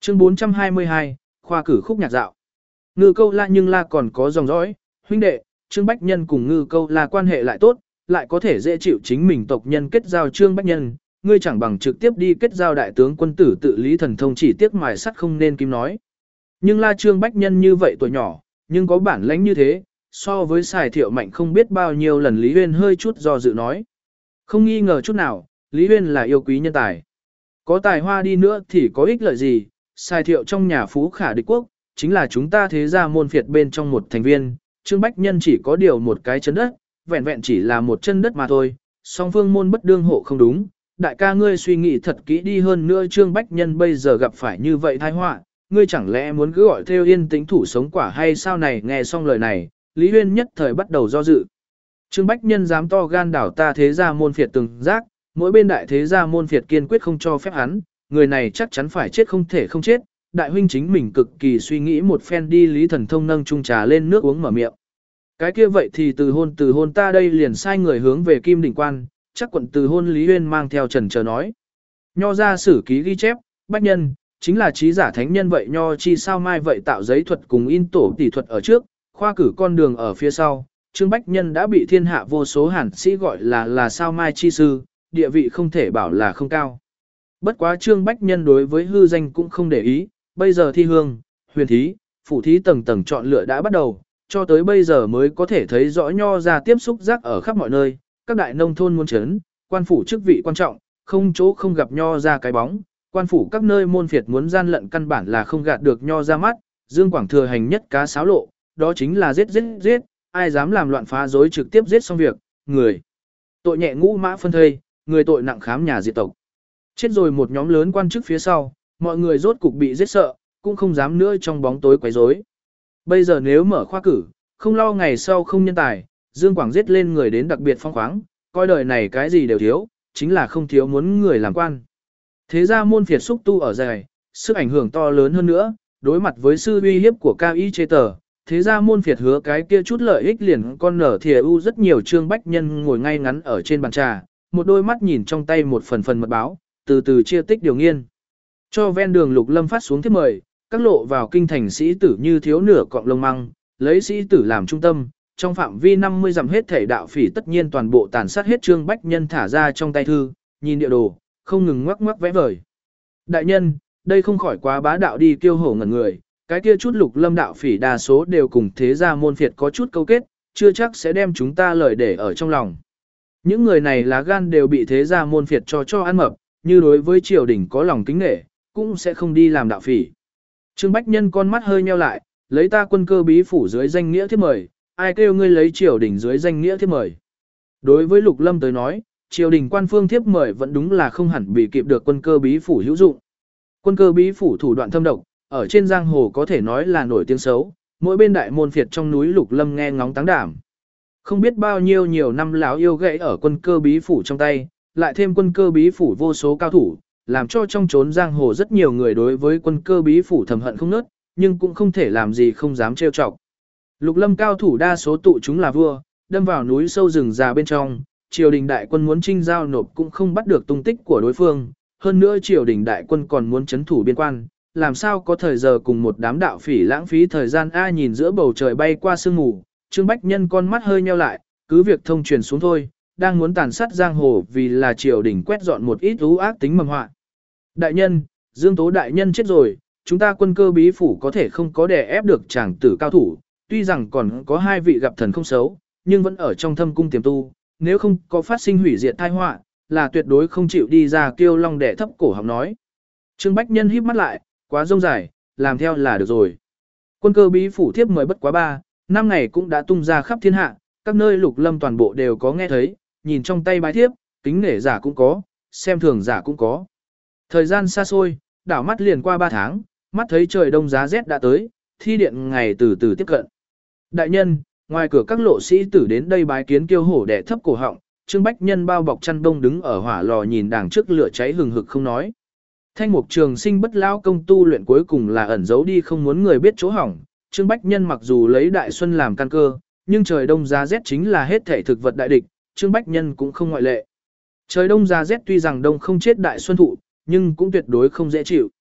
Chương 422, khoa cử khúc nhạc dạo. Ngư Câu La nhưng La còn có dòng dõi, huynh đệ, Trương Bách Nhân cùng Ngư Câu La quan hệ lại tốt, lại có thể dễ chịu chính mình tộc nhân kết giao Trương Bách Nhân, ngươi chẳng bằng trực tiếp đi kết giao đại tướng quân tử tự Lý Thần Thông chỉ tiếc mài sắt không nên kim nói. Nhưng La Trương Bách Nhân như vậy tuổi nhỏ, nhưng có bản lãnh như thế, so với Sài Thiệu Mạnh không biết bao nhiêu lần Lý Huyên hơi chút do dự nói. Không nghi ngờ chút nào, Lý Huyên là yêu quý nhân tài. Có tài hoa đi nữa thì có ích lợi gì, Sài Thiệu trong nhà phú khả địch quốc, chính là chúng ta thế gia môn phiệt bên trong một thành viên, Trương Bách Nhân chỉ có điều một cái chân đất, vẹn vẹn chỉ là một chân đất mà thôi, song phương môn bất đương hộ không đúng. Đại ca ngươi suy nghĩ thật kỹ đi hơn nữa Trương Bách Nhân bây giờ gặp phải như vậy tai họa, ngươi chẳng lẽ muốn cứ gọi theo yên tĩnh thủ sống quả hay sao này? Nghe xong lời này, Lý Huyên nhất thời bắt đầu do dự. Trương Bách Nhân dám to gan đảo ta thế gia môn phiệt từng giác, mỗi bên đại thế gia môn phiệt kiên quyết không cho phép hắn, người này chắc chắn phải chết không thể không chết. Đại huynh chính mình cực kỳ suy nghĩ một phen đi Lý Thần Thông nâng chung trà lên nước uống mở miệng. Cái kia vậy thì từ hôn ta đây liền sai người hướng về Kim Đỉnh Quan, chắc quận từ hôn Lý Huyên mang theo trần chờ nói. Nho ra sử ký ghi chép, Bách Nhân, chính là trí giả thánh nhân vậy nho chi sao mai vậy tạo giấy thuật cùng in tổ tỷ thuật ở trước, khoa cử con đường ở phía sau, Trương Bách Nhân đã bị thiên hạ vô số hàn sĩ gọi là sao mai chi sư, địa vị không thể bảo là không cao. Bất quá Trương Bách Nhân đối với hư danh cũng không để ý, bây giờ thi hương, huyền thí, phủ thí tầng tầng chọn lựa đã bắt đầu, cho tới bây giờ mới có thể thấy rõ nho ra tiếp xúc rác ở khắp mọi nơi, các đại nông thôn muôn chấn, quan phủ chức vị quan trọng, không chỗ không gặp nho ra cái bóng, quan phủ các nơi môn phiệt muốn gian lận căn bản là không gạt được nho ra mắt, Dương Quảng thừa hành nhất cá sáo lộ, đó chính là giết, ai dám làm loạn phá rối trực tiếp giết xong việc, người tội nhẹ ngũ mã phân thây, người tội nặng khám nhà diệt tộc. Chết rồi một nhóm lớn quan chức phía sau, mọi người rốt cục bị giết sợ, cũng không dám nữa trong bóng tối quấy rối. Bây giờ nếu mở khoa cử, không lo ngày sau không nhân tài, Dương Quảng giết lên người đến đặc biệt phong khoáng, coi đời này cái gì đều thiếu, chính là không thiếu muốn người làm quan. Thế ra môn phiệt xúc tu ở dài, sức ảnh hưởng to lớn hơn nữa, đối mặt với sư uy hiếp của Cao Y Chê Tờ, thế ra môn phiệt hứa cái kia chút lợi ích liền con nở thìa u rất nhiều. Trương Bách Nhân ngồi ngay ngắn ở trên bàn trà, một đôi mắt nhìn trong tay một phần mật báo, từ từ chia tích điều nghiên. Cho ven đường Lục Lâm phát xuống thiếp mời, các lộ vào kinh thành sĩ tử như thiếu nửa cọng lông măng, lấy sĩ tử làm trung tâm, trong phạm vi 50 dặm hết thể đạo phỉ tất nhiên toàn bộ tàn sát hết. Trương Bách Nhân thả ra trong tay thư, nhìn địa đồ, không ngừng ngoắc ngoắc vẽ vời. Đại nhân, đây không khỏi quá bá đạo đi, kiêu hổ ngẩn người, cái kia chút Lục Lâm đạo phỉ đa số đều cùng thế gia môn phiệt có chút câu kết, chưa chắc sẽ đem chúng ta lời để ở trong lòng. Những người này lá gan đều bị thế gia môn phiệt cho ăn mập, như đối với triều đình có lòng kính nể, cũng sẽ không đi làm đạo phỉ. Trương Bách Nhân con mắt hơi nheo lại, lấy ta Quân Cơ bí phủ dưới danh nghĩa thiếp mời, ai kêu ngươi lấy triều đình dưới danh nghĩa thiếp mời. Đối với Lục Lâm tới nói, triều đình quan phương thiếp mời vẫn đúng là không hẳn bị kịp được Quân Cơ bí phủ hữu dụng. Quân Cơ bí phủ thủ đoạn thâm độc, ở trên giang hồ có thể nói là nổi tiếng xấu, mỗi bên đại môn phiệt trong núi Lục Lâm nghe ngóng táng đảm. Không biết bao nhiêu nhiều năm láo yêu gãy ở Quân Cơ bí phủ trong tay, lại thêm Quân Cơ bí phủ vô số cao thủ, làm cho trong chốn giang hồ rất nhiều người đối với Quân Cơ bí phủ thầm hận không nớt, nhưng cũng không thể làm gì không dám trêu chọc. Lục Lâm cao thủ đa số tụ chúng là vua, đâm vào núi sâu rừng già bên trong, triều đình đại quân muốn trinh giao nộp cũng không bắt được tung tích của đối phương, hơn nữa triều đình đại quân còn muốn chấn thủ biên quan, làm sao có thời giờ cùng một đám đạo phỉ lãng phí thời gian. Nhìn giữa bầu trời bay qua sương mù, Trương Bách Nhân con mắt hơi nheo lại, cứ việc thông truyền xuống thôi, đang muốn tàn sát giang hồ vì là triều đình quét dọn một ít ưu ác tính mầm họa. Đại nhân, Dương Tố đại nhân chết rồi, chúng ta Quân Cơ bí phủ có thể không có đè ép được chàng tử cao thủ, tuy rằng còn có hai vị gặp thần không xấu, nhưng vẫn ở trong thâm cung tiềm tu, nếu không có phát sinh hủy diệt tai họa, là tuyệt đối không chịu đi ra kêu long đẻ thấp cổ họng nói. Trương Bách Nhân híp mắt lại, quá rông dài, làm theo là được rồi. Quân Cơ bí phủ thiếp mời bất quá 3-5 ngày cũng đã tung ra khắp thiên hạ, các nơi Lục Lâm toàn bộ đều có nghe thấy, nhìn trong tay bái thiếp, kính nể giả cũng có, xem thường giả cũng có. Thời gian xa xôi, đảo mắt liền qua 3 tháng, mắt thấy trời đông giá rét đã tới, thi điện ngày từ từ tiếp cận. Đại nhân, ngoài cửa các lộ sĩ tử đến đây bái kiến kiêu hổ đẻ thấp cổ họng, Trương Bách Nhân bao bọc chăn đông đứng ở hỏa lò nhìn đằng trước lửa cháy hừng hực không nói. Thanh Mục Trường Sinh bất lao công tu luyện cuối cùng là ẩn giấu đi không muốn người biết chỗ hỏng. Trương Bách Nhân mặc dù lấy đại xuân làm căn cơ, nhưng trời đông giá rét chính là hết thể thực vật đại địch, Trương Bách Nhân cũng không ngoại lệ. Trời đông giá rét tuy rằng đông không chết đại xuân thụ, nhưng cũng tuyệt đối không dễ chịu.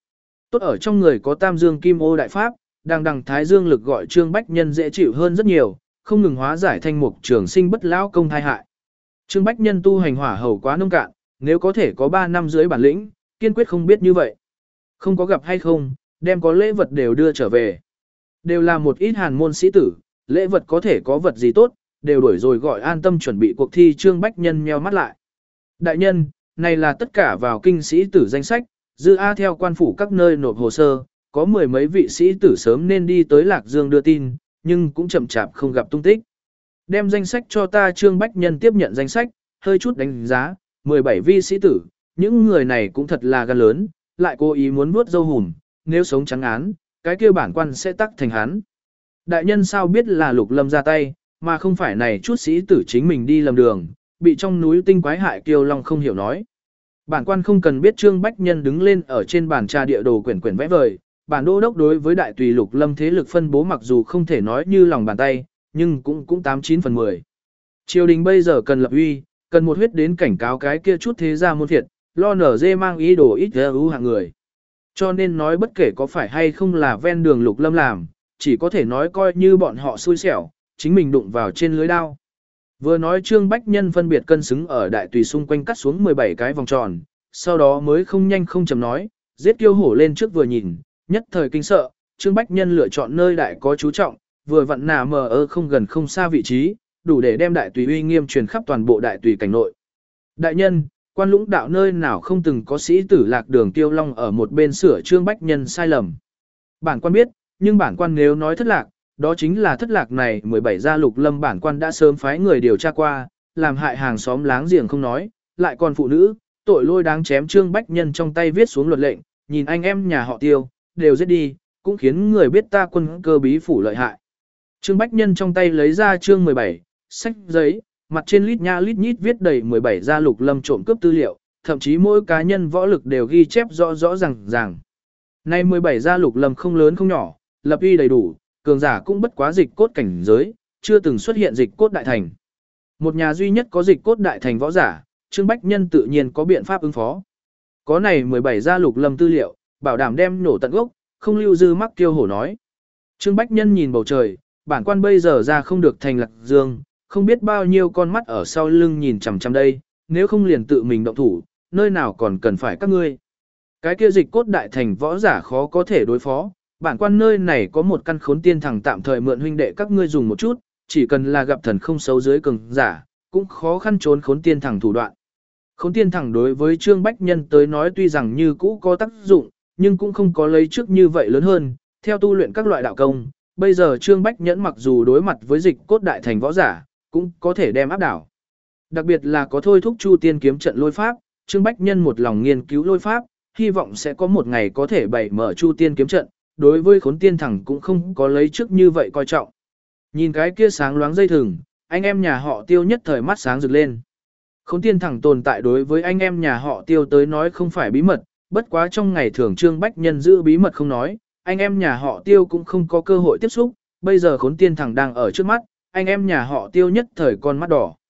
Tốt ở trong người có Tam Dương Kim Ô Đại Pháp, đằng đằng Thái Dương lực gọi Trương Bách Nhân dễ chịu hơn rất nhiều, không ngừng hóa giải thanh mục trường sinh bất lão công thai hại. Trương Bách Nhân tu hành hỏa hầu quá nông cạn, nếu có thể có 3 năm dưới bản lĩnh, kiên quyết không biết như vậy. Không có gặp hay không, đem có lễ vật đều đưa trở về. Đều là một ít hàn môn sĩ tử, lễ vật có thể có vật gì tốt, đều đuổi rồi gọi an tâm chuẩn bị cuộc thi. Trương Bách Nhân nheo mắt lại. Đại nhân, này là tất cả vào kinh sĩ tử danh sách, dư A theo quan phủ các nơi nộp hồ sơ, có 10 mấy vị sĩ tử sớm nên đi tới Lạc Dương đưa tin, nhưng cũng chậm chạp không gặp tung tích. Đem danh sách cho ta. Trương Bách Nhân tiếp nhận danh sách, hơi chút đánh giá, 17 vị sĩ tử, những người này cũng thật là gan lớn, lại cố ý muốn vuốt dâu hùm, nếu sống trắng án, cái kia bản quan sẽ tắc thành hắn. Đại nhân sao biết là Lục Lâm ra tay, mà không phải này chút sĩ tử chính mình đi lầm đường, bị trong núi tinh quái hại Kiêu Long không hiểu nói. Bản quan không cần biết. Trương Bách Nhân đứng lên ở trên bàn trà địa đồ quyển quyển vẽ vời, bản đô đốc đối với đại tùy Lục Lâm thế lực phân bố mặc dù không thể nói như lòng bàn tay, nhưng cũng 89 phần 10. Triều đình bây giờ cần lập uy, cần một huyết đến cảnh cáo cái kia chút thế gia môn phiệt, lo nở dê mang ý đồ ít ưu hạng người. Cho nên nói bất kể có phải hay không là ven đường Lục Lâm làm, chỉ có thể nói coi như bọn họ xui xẻo, chính mình đụng vào trên lưới đao. Vừa nói Trương Bách Nhân phân biệt cân xứng ở đại tùy xung quanh cắt xuống 17 cái vòng tròn, sau đó mới không nhanh không chậm nói, giết Kiêu Hổ lên trước vừa nhìn, nhất thời kinh sợ, Trương Bách Nhân lựa chọn nơi đại có chú trọng, vừa vặn nà mờ không gần không xa vị trí, đủ để đem đại tùy uy nghiêm truyền khắp toàn bộ đại tùy cảnh nội. Đại nhân, quan lũng đạo nơi nào không từng có sĩ tử Lạc Đường Kiêu Long ở một bên sửa Trương Bách Nhân sai lầm. Bản quan biết, nhưng bản quan nếu nói thất lạc, đó chính là thất lạc này 17 gia Lục Lâm bản quan đã sớm phái người điều tra qua, làm hại hàng xóm láng giềng không nói, lại còn phụ nữ, tội lôi đáng chém. Trương Bách Nhân trong tay viết xuống luật lệnh, nhìn anh em nhà họ Tiêu, đều giết đi, cũng khiến người biết ta quân cơ bí phủ lợi hại. Trương Bách Nhân trong tay lấy ra chương 17, sách giấy, mặt trên lít nha lít nhít viết đầy 17 gia Lục Lâm trộm cướp tư liệu, thậm chí mỗi cá nhân võ lực đều ghi chép rõ rõ ràng. Nay 17 gia Lục Lâm không lớn không nhỏ, lập uy đầy đủ, cường giả cũng bất quá dịch cốt cảnh giới, chưa từng xuất hiện dịch cốt đại thành. Một nhà duy nhất có dịch cốt đại thành võ giả, Trương Bách Nhân tự nhiên có biện pháp ứng phó. Có này 17 gia Lục Lâm tư liệu, bảo đảm đem nổ tận gốc, không lưu dư mắc Kiêu Hổ nói. Trương Bách Nhân nhìn bầu trời, bản quan bây giờ ra không được thành Lạc Dương, không biết bao nhiêu con mắt ở sau lưng nhìn chằm chằm đây, nếu không liền tự mình động thủ, nơi nào còn cần phải các ngươi. Cái kia dịch cốt đại thành võ giả khó có thể đối phó, bản quan nơi này có một căn khốn tiên thẳng tạm thời mượn huynh đệ các ngươi dùng một chút, chỉ cần là gặp thần không xấu dưới cường giả, cũng khó khăn trốn khốn tiên thẳng thủ đoạn. Khốn tiên thẳng đối với Trương Bách Nhân tới nói tuy rằng như cũ có tác dụng, nhưng cũng không có lấy trước như vậy lớn hơn, theo tu luyện các loại đạo công, bây giờ Trương Bách Nhẫn mặc dù đối mặt với dịch cốt đại thành võ giả, cũng có thể đem áp đảo. Đặc biệt là có thôi thúc Chu Tiên kiếm trận lôi pháp, Trương Bách Nhân một lòng nghiên cứu lôi pháp, hy vọng sẽ có một ngày có thể bày mở Chu Tiên kiếm trận, đối với khốn tiên thẳng cũng không có lấy trước như vậy coi trọng. Nhìn cái kia sáng loáng dây thừng, anh em nhà họ Tiêu nhất thời mắt sáng rực lên. Khốn tiên thẳng tồn tại đối với anh em nhà họ Tiêu tới nói không phải bí mật, bất quá trong ngày thường Trương Bách Nhân giữ bí mật không nói, anh em nhà họ Tiêu cũng không có cơ hội tiếp xúc, bây giờ khốn tiên thẳng đang ở trước mắt, anh em nhà họ Tiêu nhất thời con mắt đỏ.